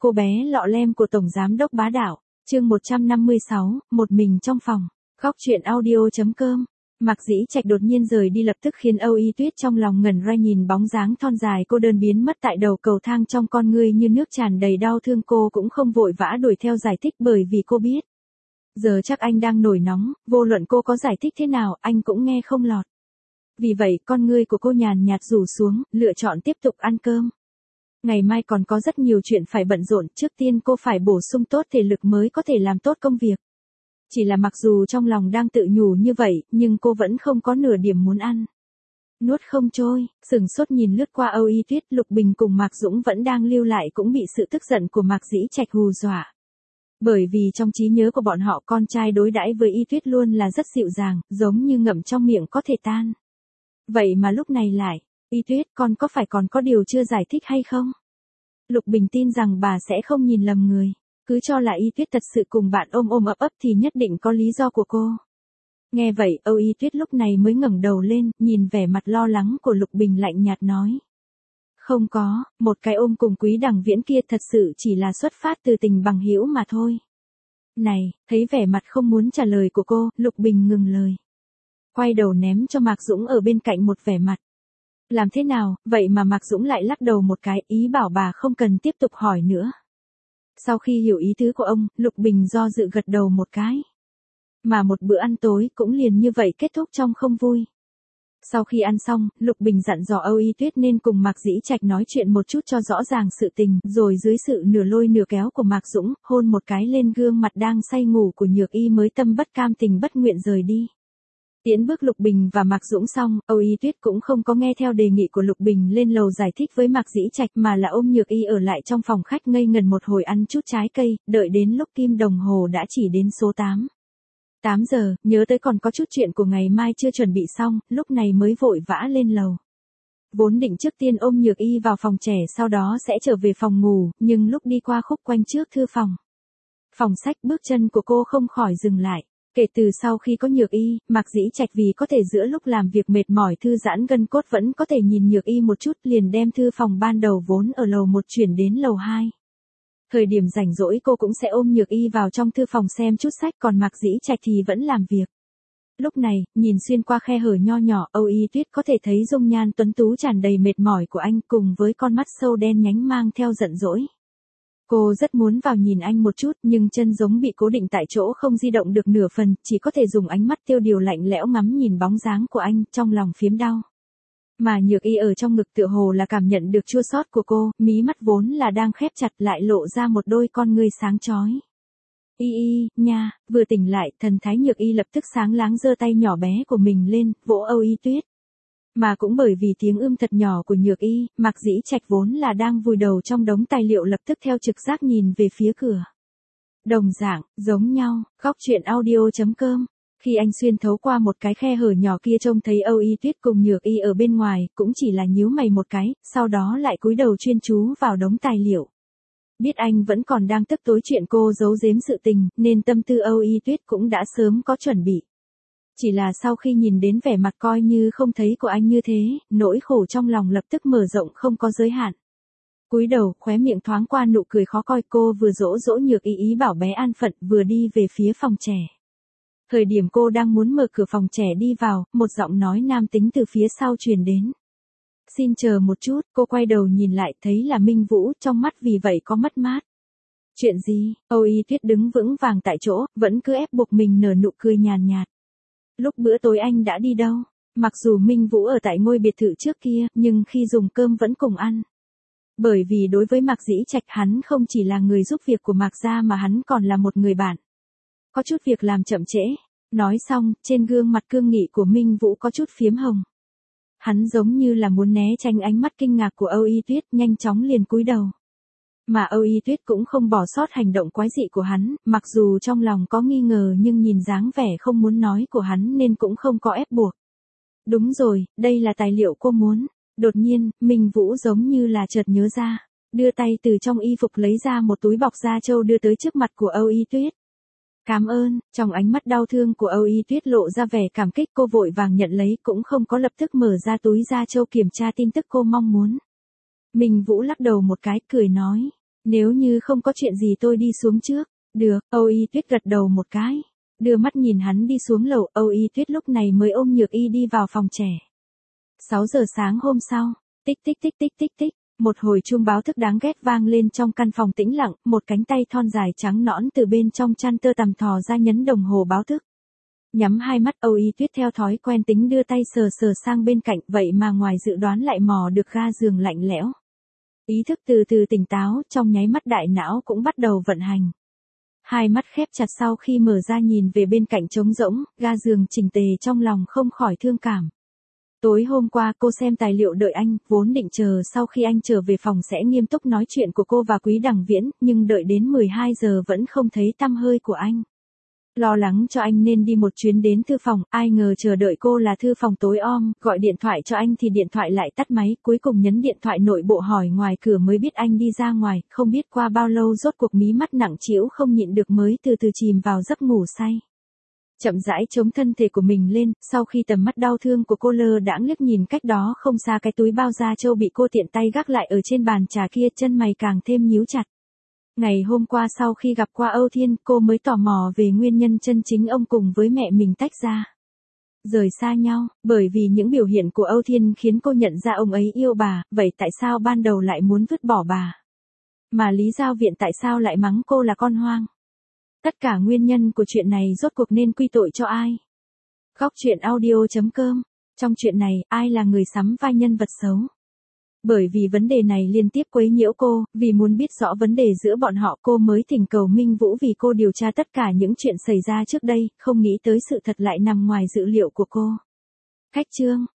cô bé lọ lem của Tổng Giám đốc bá đạo, chương 156, một mình trong phòng, góc truyện audio.com. Mạc Dĩ Trạch đột nhiên rời đi lập tức khiến Âu Y Tuyết trong lòng ngẩn ra nhìn bóng dáng thon dài cô đơn biến mất tại đầu cầu thang trong con ngươi như nước tràn đầy đau thương cô cũng không vội vã đuổi theo giải thích bởi vì cô biết. Giờ chắc anh đang nổi nóng, vô luận cô có giải thích thế nào anh cũng nghe không lọt. Vì vậy con ngươi của cô nhàn nhạt rủ xuống, lựa chọn tiếp tục ăn cơm. Ngày mai còn có rất nhiều chuyện phải bận rộn, trước tiên cô phải bổ sung tốt thể lực mới có thể làm tốt công việc. Chỉ là mặc dù trong lòng đang tự nhủ như vậy, nhưng cô vẫn không có nửa điểm muốn ăn. Nuốt không trôi, sửng sốt nhìn lướt qua Âu Y Tuyết, Lục Bình cùng Mạc Dũng vẫn đang lưu lại cũng bị sự tức giận của Mạc Dĩ Trạch hù dọa. Bởi vì trong trí nhớ của bọn họ con trai đối đãi với Y Tuyết luôn là rất dịu dàng, giống như ngậm trong miệng có thể tan. Vậy mà lúc này lại, Y Tuyết con có phải còn có điều chưa giải thích hay không? Lục Bình tin rằng bà sẽ không nhìn lầm người. Cứ cho là Y Tuyết thật sự cùng bạn ôm ôm ấp ấp thì nhất định có lý do của cô. Nghe vậy Âu Y Tuyết lúc này mới ngẩng đầu lên, nhìn vẻ mặt lo lắng của Lục Bình lạnh nhạt nói. Không có, một cái ôm cùng Quý Đằng Viễn kia thật sự chỉ là xuất phát từ tình bằng hữu mà thôi. Này, thấy vẻ mặt không muốn trả lời của cô, Lục Bình ngừng lời. Quay đầu ném cho Mạc Dũng ở bên cạnh một vẻ mặt. Làm thế nào, vậy mà Mạc Dũng lại lắc đầu một cái, ý bảo bà không cần tiếp tục hỏi nữa. Sau khi hiểu ý tứ của ông, Lục Bình do dự gật đầu một cái. Mà một bữa ăn tối cũng liền như vậy kết thúc trong không vui. Sau khi ăn xong, Lục Bình dặn dò Âu Y Tuyết nên cùng Mạc Dĩ Trạch nói chuyện một chút cho rõ ràng sự tình, rồi dưới sự nửa lôi nửa kéo của Mạc Dũng, hôn một cái lên gương mặt đang say ngủ của Nhược Y mới tâm bất cam tình bất nguyện rời đi. Tiễn bước Lục Bình và Mạc Dũng xong, Âu Y Tuyết cũng không có nghe theo đề nghị của Lục Bình lên lầu giải thích với Mạc Dĩ Trạch mà là ôm Nhược Y ở lại trong phòng khách ngây ngần một hồi ăn chút trái cây, đợi đến lúc kim đồng hồ đã chỉ đến số 8. 8 giờ, nhớ tới còn có chút chuyện của ngày mai chưa chuẩn bị xong, lúc này mới vội vã lên lầu. Vốn định trước tiên ôm Nhược Y vào phòng trẻ sau đó sẽ trở về phòng ngủ, nhưng lúc đi qua khúc quanh trước thư phòng. Phòng sách bước chân của cô không khỏi dừng lại. Kể từ sau khi có Nhược Y, Mạc Dĩ Trạch vì có thể giữa lúc làm việc mệt mỏi thư giãn gân cốt vẫn có thể nhìn Nhược Y một chút liền đem thư phòng ban đầu vốn ở lầu 1 chuyển đến lầu 2. Thời điểm rảnh rỗi cô cũng sẽ ôm Nhược Y vào trong thư phòng xem chút sách còn Mạc Dĩ Trạch thì vẫn làm việc. Lúc này, nhìn xuyên qua khe hở nho nhỏ Âu Y Tuyết có thể thấy dung nhan tuấn tú tràn đầy mệt mỏi của anh cùng với con mắt sâu đen nhánh mang theo giận dỗi. Cô rất muốn vào nhìn anh một chút nhưng chân giống bị cố định tại chỗ không di động được nửa phần, chỉ có thể dùng ánh mắt tiêu điều lạnh lẽo ngắm nhìn bóng dáng của anh trong lòng phiếm đau. Mà Nhược Y ở trong ngực tựa hồ là cảm nhận được chua xót của cô, mí mắt vốn là đang khép chặt lại lộ ra một đôi con ngươi sáng chói. Y nha, vừa tỉnh lại, thần thái Nhược Y lập tức sáng láng giơ tay nhỏ bé của mình lên, vỗ Âu Y Tuyết. Mà cũng bởi vì tiếng ưm thật nhỏ của Nhược Y, Mạc Dĩ Trạch vốn là đang vùi đầu trong đống tài liệu lập tức theo trực giác nhìn về phía cửa. Đồng dạng, giống nhau, góc truyện audio.com. Khi anh xuyên thấu qua một cái khe hở nhỏ kia trông thấy Âu Y Tuyết cùng Nhược Y ở bên ngoài, cũng chỉ là nhíu mày một cái, sau đó lại cúi đầu chuyên chú vào đống tài liệu. Biết anh vẫn còn đang tức tối chuyện cô giấu giếm sự tình, nên tâm tư Âu Y Tuyết cũng đã sớm có chuẩn bị. Chỉ là sau khi nhìn đến vẻ mặt coi như không thấy của anh như thế, nỗi khổ trong lòng lập tức mở rộng không có giới hạn. Cúi đầu, khóe miệng thoáng qua nụ cười khó coi, cô vừa dỗ dỗ Nhược Y ý bảo bé an phận vừa đi về phía phòng trẻ. Thời điểm cô đang muốn mở cửa phòng trẻ đi vào, một giọng nói nam tính từ phía sau truyền đến. Xin chờ một chút, cô quay đầu nhìn lại thấy là Minh Vũ, trong mắt vì vậy có mất mát. Chuyện gì? Âu Y Tuyết đứng vững vàng tại chỗ, vẫn cứ ép buộc mình nở nụ cười nhàn nhạt. Lúc bữa tối anh đã đi đâu? Mặc dù Minh Vũ ở tại ngôi biệt thự trước kia, nhưng khi dùng cơm vẫn cùng ăn. Bởi vì đối với Mạc Dĩ Trạch hắn không chỉ là người giúp việc của Mạc gia mà hắn còn là một người bạn. Có chút việc làm chậm trễ. Nói xong, trên gương mặt cương nghị của Minh Vũ có chút phiếm hồng. Hắn giống như là muốn né tránh ánh mắt kinh ngạc của Âu Y Tuyết, nhanh chóng liền cúi đầu. Mà Âu Y Tuyết cũng không bỏ sót hành động quái dị của hắn, mặc dù trong lòng có nghi ngờ nhưng nhìn dáng vẻ không muốn nói của hắn nên cũng không có ép buộc. Đúng rồi, đây là tài liệu cô muốn. Đột nhiên, Minh Vũ giống như là chợt nhớ ra, đưa tay từ trong y phục lấy ra một túi bọc da trâu đưa tới trước mặt của Âu Y Tuyết. Cảm ơn, trong ánh mắt đau thương của Âu Y Tuyết lộ ra vẻ cảm kích, cô vội vàng nhận lấy cũng không có lập tức mở ra túi da trâu kiểm tra tin tức cô mong muốn. Minh Vũ lắc đầu một cái, cười nói. Nếu như không có chuyện gì tôi đi xuống trước. Được, Âu Y Tuyết gật đầu một cái. Đưa mắt nhìn hắn đi xuống lầu, Âu Y Tuyết lúc này mới ôm Nhược Y đi vào phòng trẻ. 6 giờ sáng hôm sau, tích tích tích tích tích tích, một hồi chuông báo thức đáng ghét vang lên trong căn phòng tĩnh lặng, một cánh tay thon dài trắng nõn từ bên trong chăn tơ tằm thò ra nhấn đồng hồ báo thức. Nhắm hai mắt, Âu Y Tuyết theo thói quen tính đưa tay sờ sờ sang bên cạnh, vậy mà ngoài dự đoán lại mò được ga giường lạnh lẽo. Ý thức từ từ tỉnh táo, trong nháy mắt đại não cũng bắt đầu vận hành. Hai mắt khép chặt sau khi mở ra nhìn về bên cạnh trống rỗng, ga giường chỉnh tề, trong lòng không khỏi thương cảm. Tối hôm qua cô xem tài liệu đợi anh, vốn định chờ sau khi anh trở về phòng sẽ nghiêm túc nói chuyện của cô và Quý Đằng Viễn, nhưng đợi đến 12 giờ vẫn không thấy tăm hơi của anh. Lo lắng cho anh nên đi một chuyến đến thư phòng, ai ngờ chờ đợi cô là thư phòng tối om, gọi điện thoại cho anh thì điện thoại lại tắt máy, cuối cùng nhấn điện thoại nội bộ hỏi ngoài cửa mới biết anh đi ra ngoài, không biết qua bao lâu rốt cuộc mí mắt nặng trĩu không nhịn được mới từ từ chìm vào giấc ngủ say. Chậm rãi chống thân thể của mình lên, sau khi tầm mắt đau thương của cô lơ đãng liếc nhìn cách đó không xa cái túi bao da trâu bị cô tiện tay gác lại ở trên bàn trà kia, chân mày càng thêm nhíu chặt. Ngày hôm qua sau khi gặp qua Âu Thiên, cô mới tò mò về nguyên nhân chân chính ông cùng với mẹ mình tách ra. Rời xa nhau, bởi vì những biểu hiện của Âu Thiên khiến cô nhận ra ông ấy yêu bà, vậy tại sao ban đầu lại muốn vứt bỏ bà? Mà Lý Giao Viện tại sao lại mắng cô là con hoang? Tất cả nguyên nhân của chuyện này rốt cuộc nên quy tội cho ai? Góc truyện audio.com. Trong chuyện này, ai là người sắm vai nhân vật xấu? Bởi vì vấn đề này liên tiếp quấy nhiễu cô, vì muốn biết rõ vấn đề giữa bọn họ cô mới thỉnh cầu Minh Vũ vì cô điều tra tất cả những chuyện xảy ra trước đây, không nghĩ tới sự thật lại nằm ngoài dự liệu của cô. Khách chương.